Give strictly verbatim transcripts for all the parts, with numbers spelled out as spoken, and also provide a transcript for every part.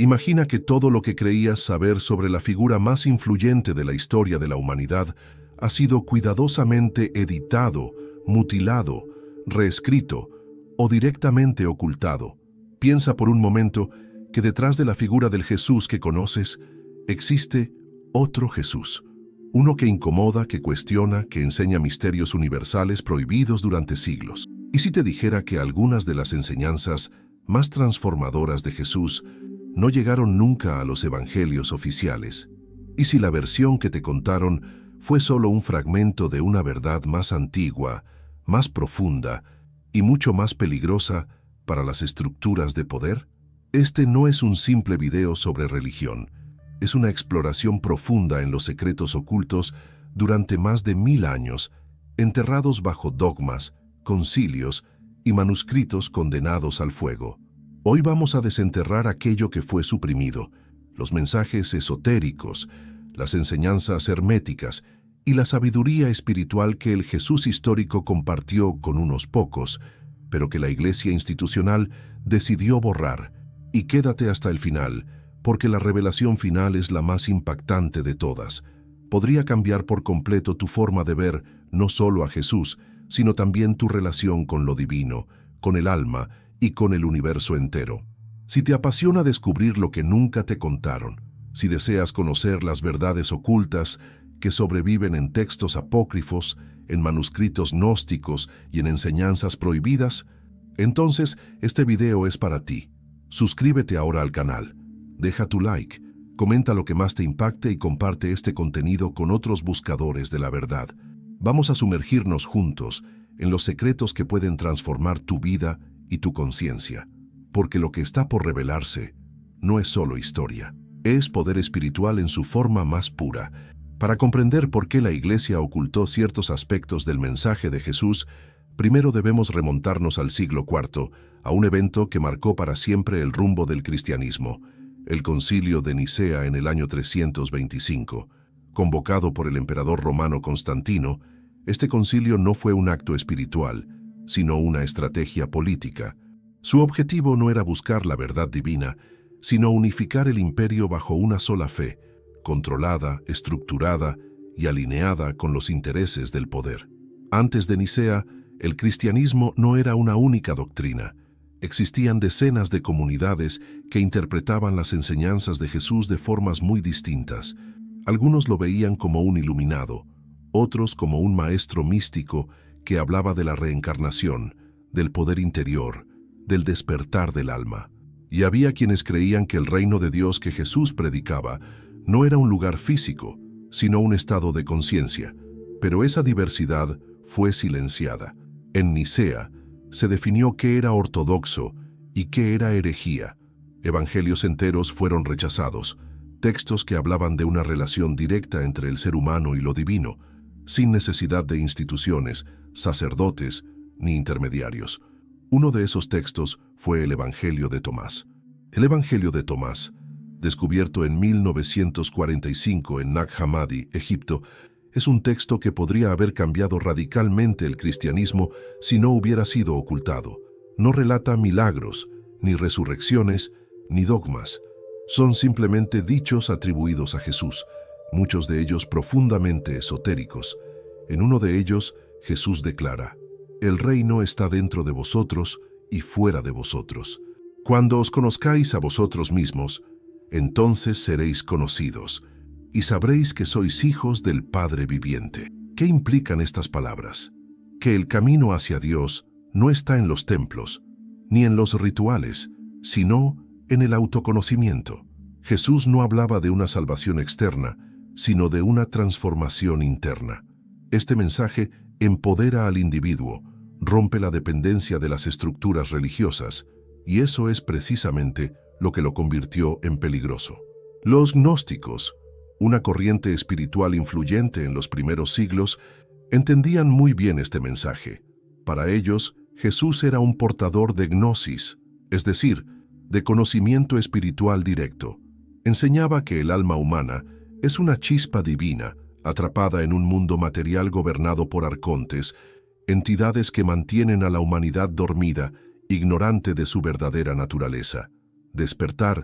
Imagina que todo lo que creías saber sobre la figura más influyente de la historia de la humanidad ha sido cuidadosamente editado, mutilado, reescrito o directamente ocultado. Piensa por un momento que detrás de la figura del Jesús que conoces existe otro Jesús, uno que incomoda, que cuestiona, que enseña misterios universales prohibidos durante siglos. ¿Y si te dijera que algunas de las enseñanzas más transformadoras de Jesús no llegaron nunca a los evangelios oficiales? ¿Y si la versión que te contaron fue solo un fragmento de una verdad más antigua, más profunda y mucho más peligrosa para las estructuras de poder? Este no es un simple video sobre religión, es una exploración profunda en los secretos ocultos durante más de mil años, enterrados bajo dogmas, concilios y manuscritos condenados al fuego. Hoy vamos a desenterrar aquello que fue suprimido, los mensajes esotéricos, las enseñanzas herméticas y la sabiduría espiritual que el Jesús histórico compartió con unos pocos, pero que la Iglesia institucional decidió borrar. Y quédate hasta el final, porque la revelación final es la más impactante de todas. Podría cambiar por completo tu forma de ver no solo a Jesús, sino también tu relación con lo divino, con el alma y con el universo entero. Si te apasiona descubrir lo que nunca te contaron, si deseas conocer las verdades ocultas que sobreviven en textos apócrifos, en manuscritos gnósticos y en enseñanzas prohibidas, entonces este video es para ti. Suscríbete ahora al canal, deja tu like, comenta lo que más te impacte y comparte este contenido con otros buscadores de la verdad. Vamos a sumergirnos juntos en los secretos que pueden transformar tu vida y tu conciencia, porque lo que está por revelarse no es solo historia, es poder espiritual en su forma más pura. Para comprender por qué la Iglesia ocultó ciertos aspectos del mensaje de Jesús, primero debemos remontarnos al siglo cuarto, a un evento que marcó para siempre el rumbo del cristianismo, el Concilio de Nicea en el año trescientos veinticinco. Convocado por el emperador romano Constantino, este concilio no fue un acto espiritual, sino una estrategia política. Su objetivo no era buscar la verdad divina, sino unificar el imperio bajo una sola fe, controlada, estructurada y alineada con los intereses del poder. Antes de Nicea, el cristianismo no era una única doctrina. Existían decenas de comunidades que interpretaban las enseñanzas de Jesús de formas muy distintas. Algunos lo veían como un iluminado, otros como un maestro místico que hablaba de la reencarnación, del poder interior, del despertar del alma. Y había quienes creían que el reino de Dios que Jesús predicaba no era un lugar físico, sino un estado de conciencia. Pero esa diversidad fue silenciada. En Nicea se definió qué era ortodoxo y qué era herejía. Evangelios enteros fueron rechazados, textos que hablaban de una relación directa entre el ser humano y lo divino, sin necesidad de instituciones, sacerdotes ni intermediarios. Uno de esos textos fue el Evangelio de Tomás. El Evangelio de Tomás, descubierto en mil novecientos cuarenta y cinco en Nag Hammadi, Egipto, es un texto que podría haber cambiado radicalmente el cristianismo si no hubiera sido ocultado. No relata milagros, ni resurrecciones, ni dogmas. Son simplemente dichos atribuidos a Jesús, muchos de ellos profundamente esotéricos. En uno de ellos, Jesús declara: «El reino está dentro de vosotros y fuera de vosotros. Cuando os conozcáis a vosotros mismos, entonces seréis conocidos, y sabréis que sois hijos del Padre viviente». ¿Qué implican estas palabras? Que el camino hacia Dios no está en los templos, ni en los rituales, sino en el autoconocimiento. Jesús no hablaba de una salvación externa, sino de una transformación interna. Este mensaje empodera al individuo, rompe la dependencia de las estructuras religiosas, y eso es precisamente lo que lo convirtió en peligroso. Los gnósticos, una corriente espiritual influyente en los primeros siglos, entendían muy bien este mensaje. Para ellos, Jesús era un portador de gnosis, es decir, de conocimiento espiritual directo. Enseñaba que el alma humana es una chispa divina, atrapada en un mundo material gobernado por arcontes, entidades que mantienen a la humanidad dormida, ignorante de su verdadera naturaleza. Despertar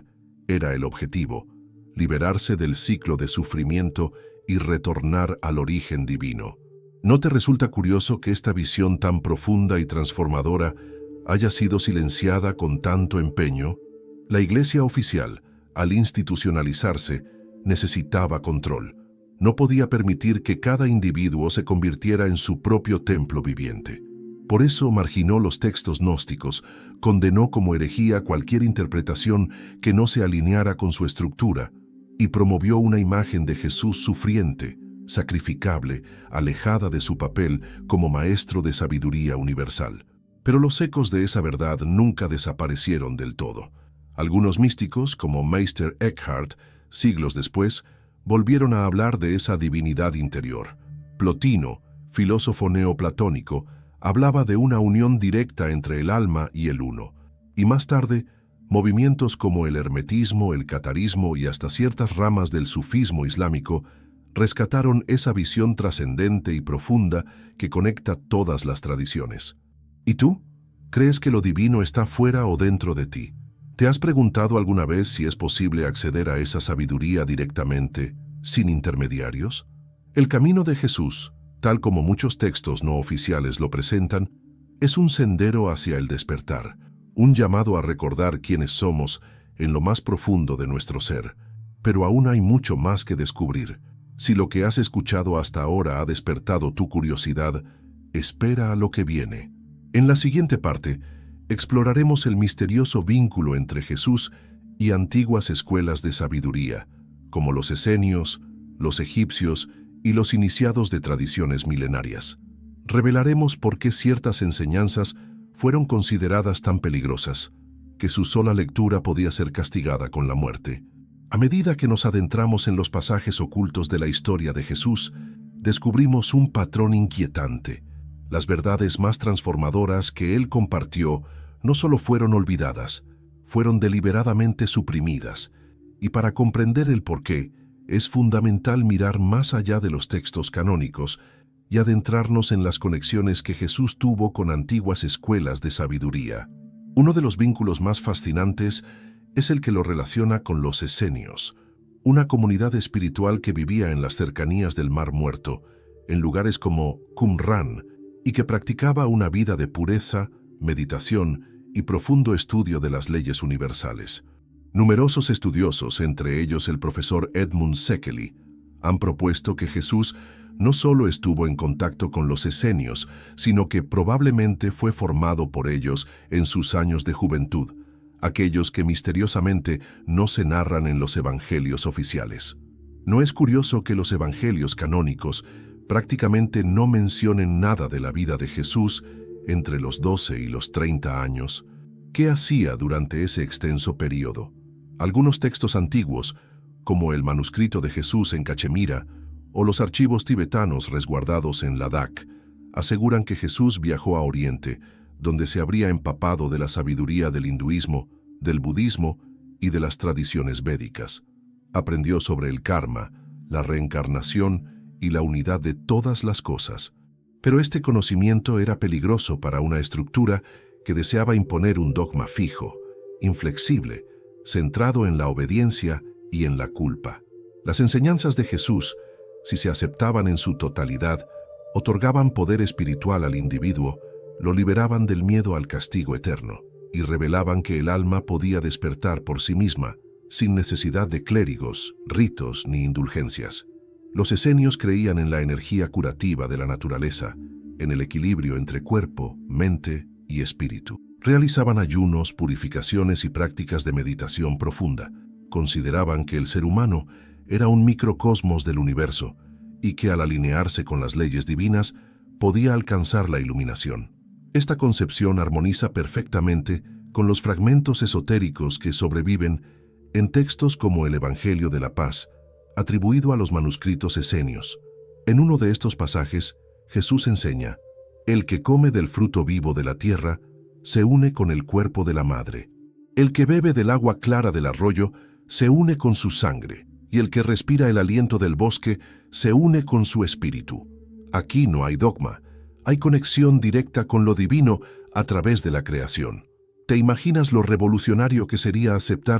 era el objetivo: liberarse del ciclo de sufrimiento y retornar al origen divino. ¿No te resulta curioso que esta visión tan profunda y transformadora haya sido silenciada con tanto empeño? La Iglesia oficial, al institucionalizarse, necesitaba control. No podía permitir que cada individuo se convirtiera en su propio templo viviente. Por eso marginó los textos gnósticos, condenó como herejía cualquier interpretación que no se alineara con su estructura, y promovió una imagen de Jesús sufriente, sacrificable, alejada de su papel como maestro de sabiduría universal. Pero los ecos de esa verdad nunca desaparecieron del todo. Algunos místicos, como Meister Eckhart, siglos después, volvieron a hablar de esa divinidad interior. Plotino, filósofo neoplatónico, hablaba de una unión directa entre el alma y el uno. Y más tarde, movimientos como el hermetismo, el catarismo y hasta ciertas ramas del sufismo islámico rescataron esa visión trascendente y profunda que conecta todas las tradiciones. ¿Y tú? ¿Crees que lo divino está fuera o dentro de ti? ¿Te has preguntado alguna vez si es posible acceder a esa sabiduría directamente, sin intermediarios? El camino de Jesús, tal como muchos textos no oficiales lo presentan, es un sendero hacia el despertar, un llamado a recordar quiénes somos en lo más profundo de nuestro ser. Pero aún hay mucho más que descubrir. Si lo que has escuchado hasta ahora ha despertado tu curiosidad, espera a lo que viene. En la siguiente parte, exploraremos el misterioso vínculo entre Jesús y antiguas escuelas de sabiduría, como los esenios, los egipcios y los iniciados de tradiciones milenarias. Revelaremos por qué ciertas enseñanzas fueron consideradas tan peligrosas, que su sola lectura podía ser castigada con la muerte. A medida que nos adentramos en los pasajes ocultos de la historia de Jesús, descubrimos un patrón inquietante. Las verdades más transformadoras que él compartió no solo fueron olvidadas, fueron deliberadamente suprimidas, y para comprender el porqué, es fundamental mirar más allá de los textos canónicos y adentrarnos en las conexiones que Jesús tuvo con antiguas escuelas de sabiduría. Uno de los vínculos más fascinantes es el que lo relaciona con los esenios, una comunidad espiritual que vivía en las cercanías del Mar Muerto, en lugares como Qumran, y que practicaba una vida de pureza, meditación y profundo estudio de las leyes universales. Numerosos estudiosos, entre ellos el profesor Edmund Szekely, han propuesto que Jesús no solo estuvo en contacto con los esenios, sino que probablemente fue formado por ellos en sus años de juventud, aquellos que misteriosamente no se narran en los evangelios oficiales. ¿No es curioso que los evangelios canónicos prácticamente no mencionen nada de la vida de Jesús entre los doce y los treinta años? ¿Qué hacía durante ese extenso periodo? Algunos textos antiguos, como el manuscrito de Jesús en Cachemira o los archivos tibetanos resguardados en Ladakh, aseguran que Jesús viajó a Oriente, donde se habría empapado de la sabiduría del hinduismo, del budismo y de las tradiciones védicas. Aprendió sobre el karma, la reencarnación y la unidad de todas las cosas. Pero este conocimiento era peligroso para una estructura que deseaba imponer un dogma fijo, inflexible, centrado en la obediencia y en la culpa. Las enseñanzas de Jesús, si se aceptaban en su totalidad, otorgaban poder espiritual al individuo, lo liberaban del miedo al castigo eterno y revelaban que el alma podía despertar por sí misma, sin necesidad de clérigos, ritos ni indulgencias. Los esenios creían en la energía curativa de la naturaleza, en el equilibrio entre cuerpo, mente y espíritu. Realizaban ayunos, purificaciones y prácticas de meditación profunda. Consideraban que el ser humano era un microcosmos del universo y que al alinearse con las leyes divinas podía alcanzar la iluminación. Esta concepción armoniza perfectamente con los fragmentos esotéricos que sobreviven en textos como el Evangelio de la Paz, atribuido a los manuscritos esenios. En uno de estos pasajes, Jesús enseña: el que come del fruto vivo de la tierra se une con el cuerpo de la madre. El que bebe del agua clara del arroyo se une con su sangre, y el que respira el aliento del bosque se une con su espíritu. Aquí no hay dogma, hay conexión directa con lo divino a través de la creación. ¿Te imaginas lo revolucionario que sería aceptar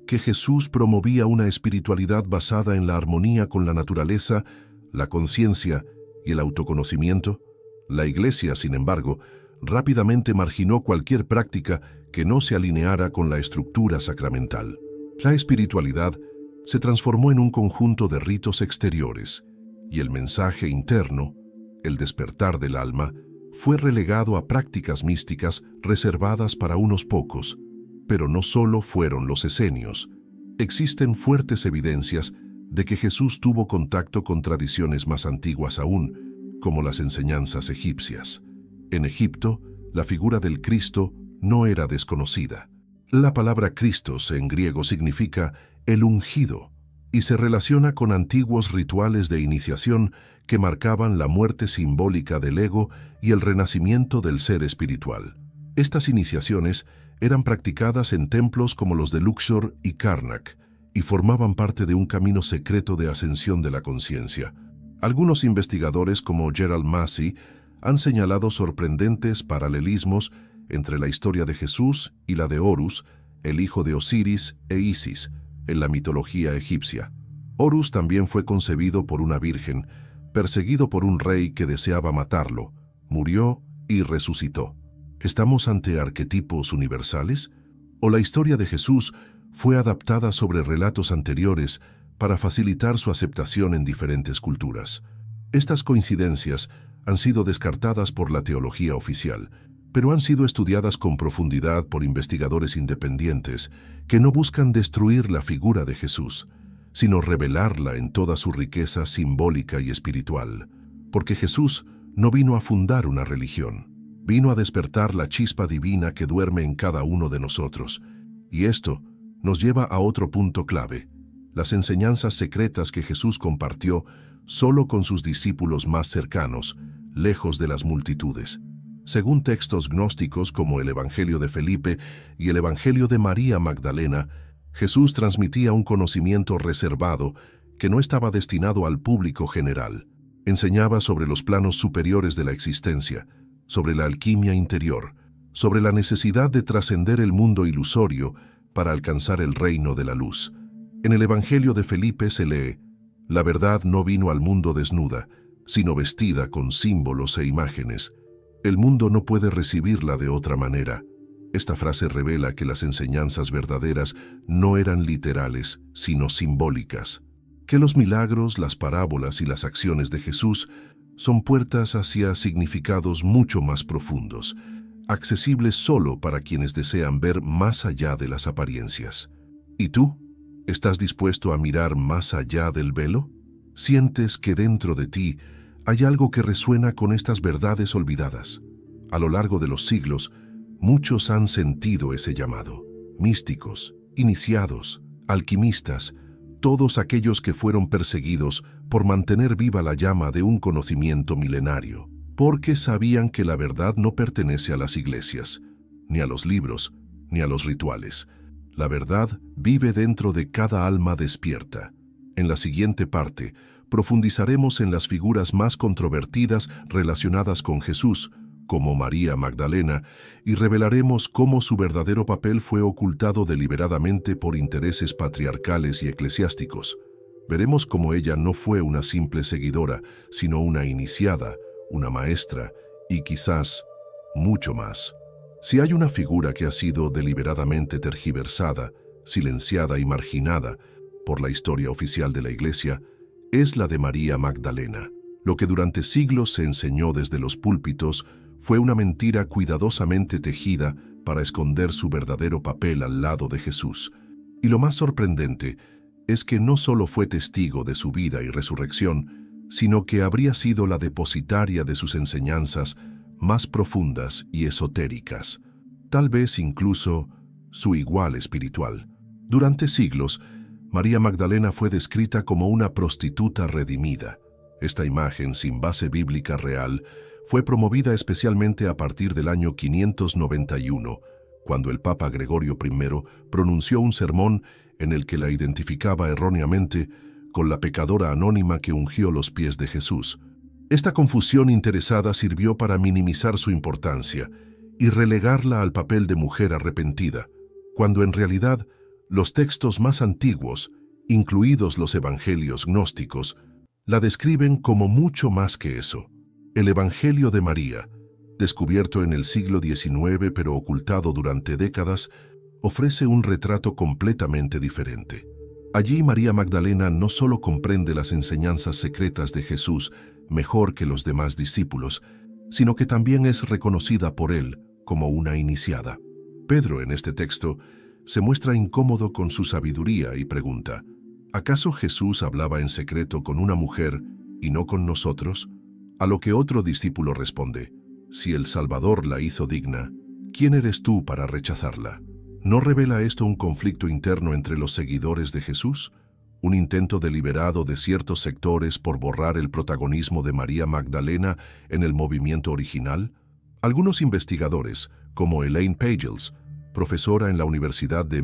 que Jesús promovía una espiritualidad basada en la armonía con la naturaleza, la conciencia y el autoconocimiento, la Iglesia, sin embargo, rápidamente marginó cualquier práctica que no se alineara con la estructura sacramental. La espiritualidad se transformó en un conjunto de ritos exteriores, y el mensaje interno, el despertar del alma, fue relegado a prácticas místicas reservadas para unos pocos. Pero no solo fueron los esenios. Existen fuertes evidencias de que Jesús tuvo contacto con tradiciones más antiguas aún, como las enseñanzas egipcias. En Egipto, la figura del Cristo no era desconocida. La palabra Christos en griego significa el ungido y se relaciona con antiguos rituales de iniciación que marcaban la muerte simbólica del ego y el renacimiento del ser espiritual. Estas iniciaciones eran practicadas en templos como los de Luxor y Karnak y formaban parte de un camino secreto de ascensión de la conciencia. Algunos investigadores como Gerald Massey han señalado sorprendentes paralelismos entre la historia de Jesús y la de Horus, el hijo de Osiris e Isis, en la mitología egipcia. Horus también fue concebido por una virgen, perseguido por un rey que deseaba matarlo, murió y resucitó. ¿Estamos ante arquetipos universales? ¿O la historia de Jesús fue adaptada sobre relatos anteriores para facilitar su aceptación en diferentes culturas? Estas coincidencias han sido descartadas por la teología oficial, pero han sido estudiadas con profundidad por investigadores independientes que no buscan destruir la figura de Jesús, sino revelarla en toda su riqueza simbólica y espiritual. Porque Jesús no vino a fundar una religión, vino a despertar la chispa divina que duerme en cada uno de nosotros. Y esto nos lleva a otro punto clave: las enseñanzas secretas que Jesús compartió solo con sus discípulos más cercanos, lejos de las multitudes. Según textos gnósticos como el Evangelio de Felipe y el Evangelio de María Magdalena, Jesús transmitía un conocimiento reservado que no estaba destinado al público general. Enseñaba sobre los planos superiores de la existencia, sobre la alquimia interior, sobre la necesidad de trascender el mundo ilusorio para alcanzar el reino de la luz. En el Evangelio de Felipe se lee: «La verdad no vino al mundo desnuda, sino vestida con símbolos e imágenes. El mundo no puede recibirla de otra manera». Esta frase revela que las enseñanzas verdaderas no eran literales, sino simbólicas. Que los milagros, las parábolas y las acciones de Jesús son puertas hacia significados mucho más profundos, accesibles solo para quienes desean ver más allá de las apariencias. ¿Y tú? ¿Estás dispuesto a mirar más allá del velo? ¿Sientes que dentro de ti hay algo que resuena con estas verdades olvidadas? A lo largo de los siglos, muchos han sentido ese llamado. Místicos, iniciados, alquimistas, todos aquellos que fueron perseguidos por mantener viva la llama de un conocimiento milenario, porque sabían que la verdad no pertenece a las iglesias, ni a los libros, ni a los rituales. La verdad vive dentro de cada alma despierta. En la siguiente parte, profundizaremos en las figuras más controvertidas relacionadas con Jesús, como María Magdalena, y revelaremos cómo su verdadero papel fue ocultado deliberadamente por intereses patriarcales y eclesiásticos. Veremos cómo ella no fue una simple seguidora, sino una iniciada, una maestra y quizás mucho más. Si hay una figura que ha sido deliberadamente tergiversada, silenciada y marginada por la historia oficial de la Iglesia, es la de María Magdalena. Lo que durante siglos se enseñó desde los púlpitos fue una mentira cuidadosamente tejida para esconder su verdadero papel al lado de Jesús. Y lo más sorprendente es que no solo fue testigo de su vida y resurrección, sino que habría sido la depositaria de sus enseñanzas más profundas y esotéricas, tal vez incluso su igual espiritual. Durante siglos, María Magdalena fue descrita como una prostituta redimida. Esta imagen, sin base bíblica real, fue promovida especialmente a partir del año quinientos noventa y uno, cuando el Papa Gregorio primero pronunció un sermón en el que la identificaba erróneamente con la pecadora anónima que ungió los pies de Jesús. Esta confusión interesada sirvió para minimizar su importancia y relegarla al papel de mujer arrepentida, cuando en realidad Los textos más antiguos, incluidos los evangelios gnósticos, la describen como mucho más que eso. El Evangelio de María, descubierto en el siglo diecinueve pero ocultado durante décadas, ofrece un retrato completamente diferente. Allí María Magdalena no solo comprende las enseñanzas secretas de Jesús mejor que los demás discípulos, sino que también es reconocida por él como una iniciada. Pedro, en este texto, se muestra incómodo con su sabiduría y pregunta: ¿acaso Jesús hablaba en secreto con una mujer y no con nosotros? A lo que otro discípulo responde: si el Salvador la hizo digna, ¿quién eres tú para rechazarla? ¿No revela esto un conflicto interno entre los seguidores de Jesús? ¿Un intento deliberado de ciertos sectores por borrar el protagonismo de María Magdalena en el movimiento original? Algunos investigadores, como Elaine Pagels, profesora en la Universidad de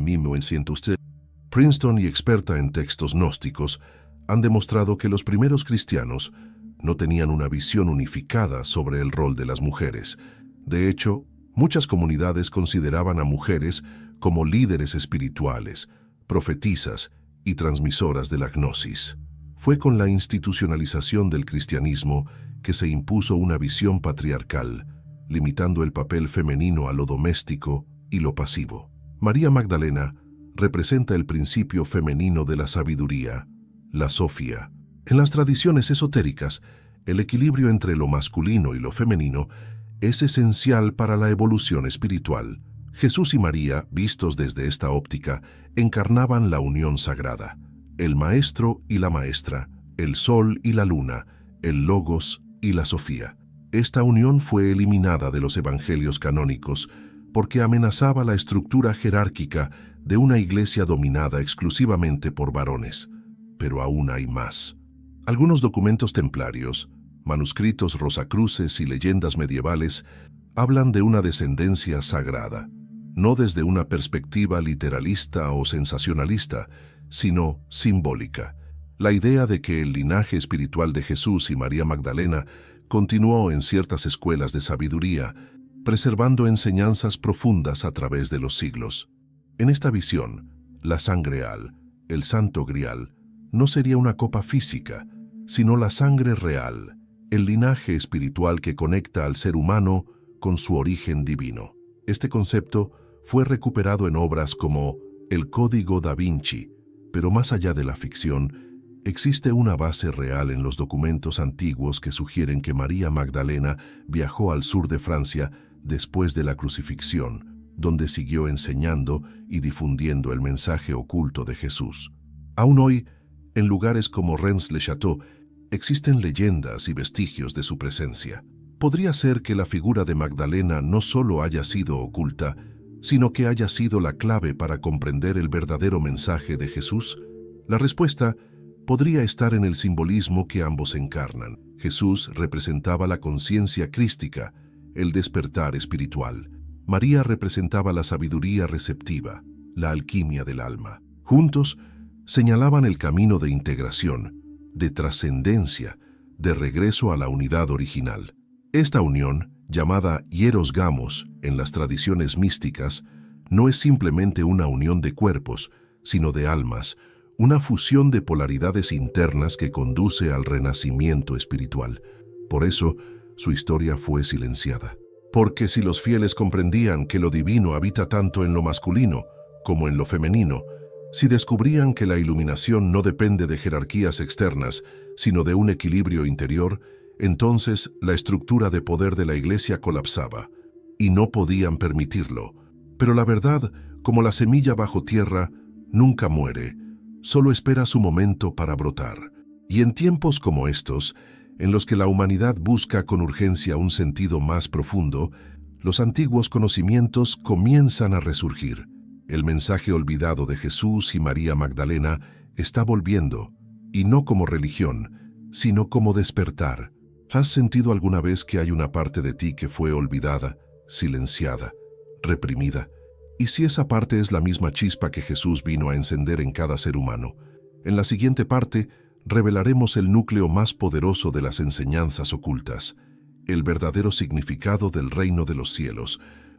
Princeton y experta en textos gnósticos, han demostrado que los primeros cristianos no tenían una visión unificada sobre el rol de las mujeres. De hecho, muchas comunidades consideraban a mujeres como líderes espirituales, profetisas y transmisoras de la gnosis. Fue con la institucionalización del cristianismo que se impuso una visión patriarcal, limitando el papel femenino a lo doméstico y lo pasivo. María Magdalena representa el principio femenino de la sabiduría, la Sofía. En las tradiciones esotéricas, el equilibrio entre lo masculino y lo femenino es esencial para la evolución espiritual. Jesús y María, vistos desde esta óptica, encarnaban la unión sagrada, el maestro y la maestra, el sol y la luna, el logos y la Sofía. Esta unión fue eliminada de los evangelios canónicos porque amenazaba la estructura jerárquica de una iglesia dominada exclusivamente por varones. Pero aún hay más. Algunos documentos templarios, manuscritos rosacruces y leyendas medievales hablan de una descendencia sagrada, no desde una perspectiva literalista o sensacionalista, sino simbólica. La idea de que el linaje espiritual de Jesús y María Magdalena continuó en ciertas escuelas de sabiduría, preservando enseñanzas profundas a través de los siglos. En esta visión, la sangre real, el santo grial, no sería una copa física, sino la sangre real, el linaje espiritual que conecta al ser humano con su origen divino. Este concepto fue recuperado en obras como El Código da Vinci, pero más allá de la ficción, existe una base real en los documentos antiguos que sugieren que María Magdalena viajó al sur de Francia después de la crucifixión, donde siguió enseñando y difundiendo el mensaje oculto de Jesús. Aún hoy, en lugares como Rennes-le-Château, existen leyendas y vestigios de su presencia. ¿Podría ser que la figura de Magdalena no solo haya sido oculta, sino que haya sido la clave para comprender el verdadero mensaje de Jesús? La respuesta podría estar en el simbolismo que ambos encarnan. Jesús representaba la conciencia crística, el despertar espiritual. María representaba la sabiduría receptiva, la alquimia del alma. Juntos señalaban el camino de integración, de trascendencia, de regreso a la unidad original. Esta unión, llamada hieros gamos en las tradiciones místicas, no es simplemente una unión de cuerpos, sino de almas, una fusión de polaridades internas que conduce al renacimiento espiritual. Por eso, su historia fue silenciada. Porque si los fieles comprendían que lo divino habita tanto en lo masculino como en lo femenino, si descubrían que la iluminación no depende de jerarquías externas, sino de un equilibrio interior, entonces la estructura de poder de la Iglesia colapsaba, y no podían permitirlo. Pero la verdad, como la semilla bajo tierra, nunca muere, solo espera su momento para brotar. Y en tiempos como estos, en los que la humanidad busca con urgencia un sentido más profundo, los antiguos conocimientos comienzan a resurgir. El mensaje olvidado de Jesús y María Magdalena está volviendo, y no como religión, sino como despertar. ¿Has sentido alguna vez que hay una parte de ti que fue olvidada, silenciada, reprimida? ¿Y si esa parte es la misma chispa que Jesús vino a encender en cada ser humano? En la siguiente parte, revelaremos el núcleo más poderoso de las enseñanzas ocultas, el verdadero significado del reino de los cielos,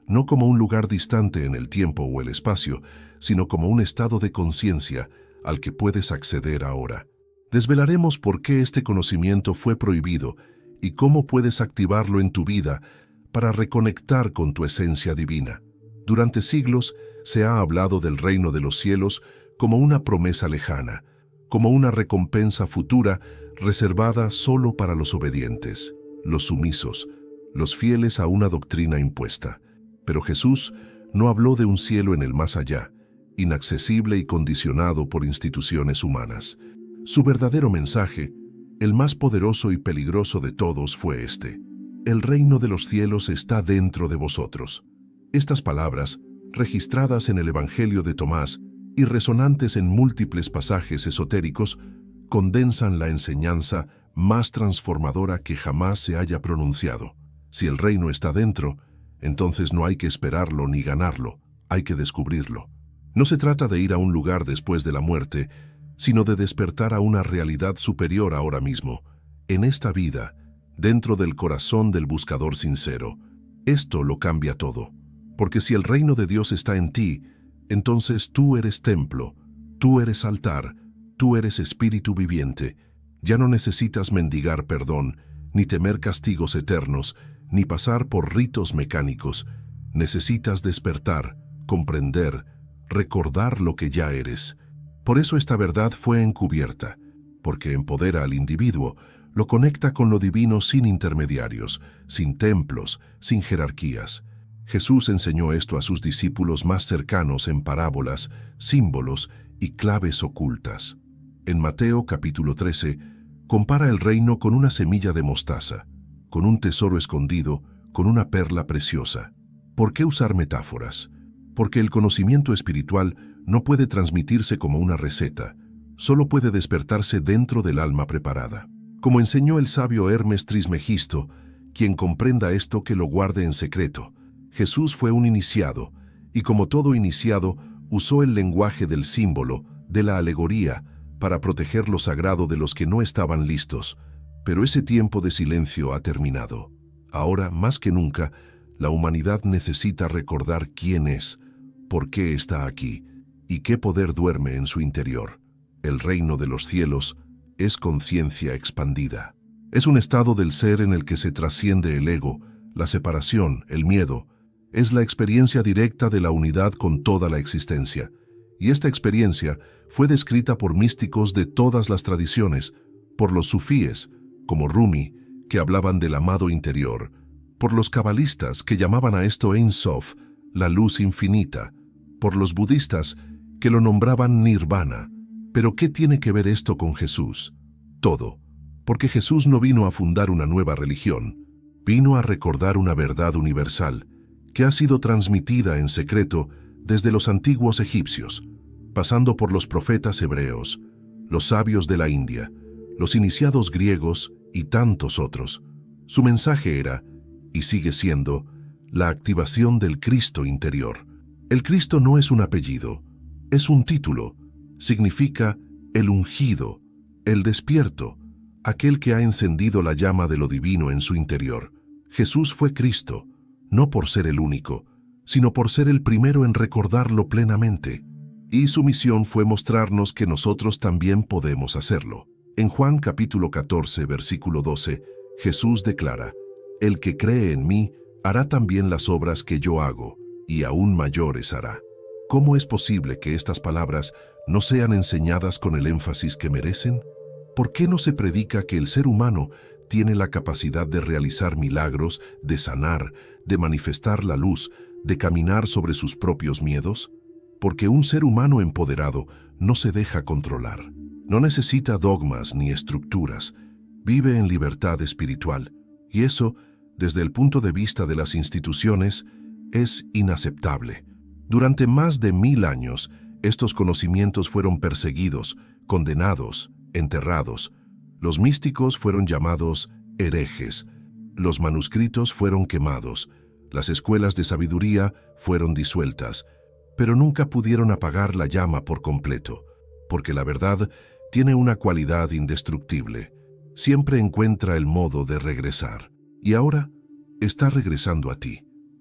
no como un lugar distante en el tiempo o el espacio, sino como un estado de conciencia al que puedes acceder ahora. Desvelaremos por qué este conocimiento fue prohibido y cómo puedes activarlo en tu vida para reconectar con tu esencia divina. Durante siglos se ha hablado del reino de los cielos como una promesa lejana, como una recompensa futura reservada solo para los obedientes, los sumisos, los fieles a una doctrina impuesta. Pero Jesús no habló de un cielo en el más allá, inaccesible y condicionado por instituciones humanas. Su verdadero mensaje, el más poderoso y peligroso de todos, fue este: el reino de los cielos está dentro de vosotros. Estas palabras, registradas en el Evangelio de Tomás y resonantes en múltiples pasajes esotéricos, condensan la enseñanza más transformadora que jamás se haya pronunciado. Si el reino está dentro, entonces no hay que esperarlo ni ganarlo, hay que descubrirlo. No se trata de ir a un lugar después de la muerte, sino de despertar a una realidad superior ahora mismo, en esta vida, dentro del corazón del buscador sincero. Esto lo cambia todo, porque si el reino de Dios está en ti, entonces tú eres templo, tú eres altar, tú eres espíritu viviente. Ya no necesitas mendigar perdón, ni temer castigos eternos, ni pasar por ritos mecánicos. Necesitas despertar, comprender, recordar lo que ya eres. Por eso esta verdad fue encubierta, porque empodera al individuo, lo conecta con lo divino sin intermediarios, sin templos, sin jerarquías. Jesús enseñó esto a sus discípulos más cercanos en parábolas, símbolos y claves ocultas. En Mateo capítulo trece, compara el reino con una semilla de mostaza, con un tesoro escondido, con una perla preciosa. ¿Por qué usar metáforas? Porque el conocimiento espiritual no puede transmitirse como una receta, solo puede despertarse dentro del alma preparada. Como enseñó el sabio Hermes Trismegisto, quien comprenda esto que lo guarde en secreto. Jesús fue un iniciado, y como todo iniciado, usó el lenguaje del símbolo, de la alegoría, para proteger lo sagrado de los que no estaban listos. Pero ese tiempo de silencio ha terminado. Ahora, más que nunca, la humanidad necesita recordar quién es, por qué está aquí, y qué poder duerme en su interior. El reino de los cielos es conciencia expandida. Es un estado del ser en el que se trasciende el ego, la separación, el miedo. Es la experiencia directa de la unidad con toda la existencia. Y esta experiencia fue descrita por místicos de todas las tradiciones, por los sufíes, como Rumi, que hablaban del amado interior, por los cabalistas, que llamaban a esto Ein Sof, la luz infinita, por los budistas, que lo nombraban Nirvana. ¿Pero qué tiene que ver esto con Jesús? Todo, porque Jesús no vino a fundar una nueva religión, vino a recordar una verdad universal, que ha sido transmitida en secreto desde los antiguos egipcios, pasando por los profetas hebreos, los sabios de la India, los iniciados griegos y tantos otros. Su mensaje era, y sigue siendo, la activación del Cristo interior. El Cristo no es un apellido, es un título. Significa el ungido, el despierto, aquel que ha encendido la llama de lo divino en su interior. Jesús fue Cristo, no por ser el único, sino por ser el primero en recordarlo plenamente. Y su misión fue mostrarnos que nosotros también podemos hacerlo. En Juan capítulo catorce, versículo doce, Jesús declara: «El que cree en mí hará también las obras que yo hago, y aún mayores hará». ¿Cómo es posible que estas palabras no sean enseñadas con el énfasis que merecen? ¿Por qué no se predica que el ser humano tiene la capacidad de realizar milagros, de sanar, de manifestar la luz, de caminar sobre sus propios miedos? Porque un ser humano empoderado no se deja controlar. No necesita dogmas ni estructuras. Vive en libertad espiritual. Y eso, desde el punto de vista de las instituciones, es inaceptable. Durante más de mil años, estos conocimientos fueron perseguidos, condenados, enterrados. Los místicos fueron llamados herejes. Los manuscritos fueron quemados. Las escuelas de sabiduría fueron disueltas. Pero nunca pudieron apagar la llama por completo, porque la verdad tiene una cualidad indestructible. Siempre encuentra el modo de regresar. Y ahora está regresando a ti.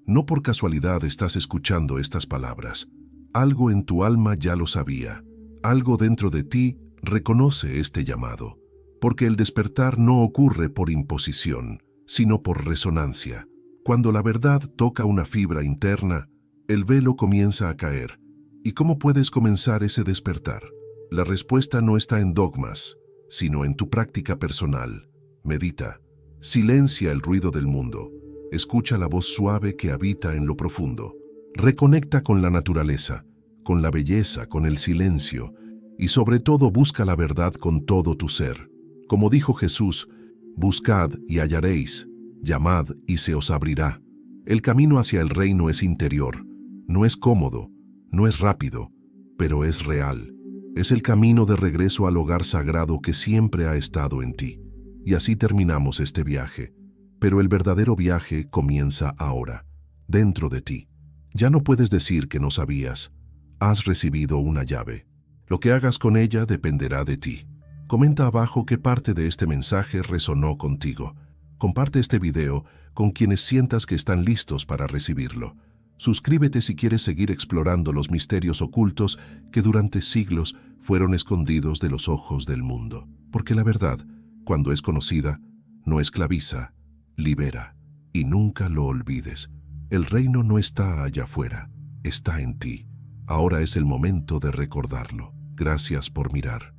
No por casualidad estás escuchando estas palabras. Algo en tu alma ya lo sabía. Algo dentro de ti reconoce este llamado. Porque el despertar no ocurre por imposición, sino por resonancia. Cuando la verdad toca una fibra interna, el velo comienza a caer. ¿Y cómo puedes comenzar ese despertar? La respuesta no está en dogmas, sino en tu práctica personal. Medita. Silencia el ruido del mundo. Escucha la voz suave que habita en lo profundo. Reconecta con la naturaleza, con la belleza, con el silencio, y sobre todo busca la verdad con todo tu ser. Como dijo Jesús, buscad y hallaréis, llamad y se os abrirá. El camino hacia el reino es interior, no es cómodo, no es rápido, pero es real. Es el camino de regreso al hogar sagrado que siempre ha estado en ti. Y así terminamos este viaje. Pero el verdadero viaje comienza ahora, dentro de ti. Ya no puedes decir que no sabías. Has recibido una llave. Lo que hagas con ella dependerá de ti. Comenta abajo qué parte de este mensaje resonó contigo. Comparte este video con quienes sientas que están listos para recibirlo. Suscríbete si quieres seguir explorando los misterios ocultos que durante siglos fueron escondidos de los ojos del mundo. Porque la verdad, cuando es conocida, no esclaviza, libera. Y nunca lo olvides. El reino no está allá afuera, está en ti. Ahora es el momento de recordarlo. Gracias por mirar.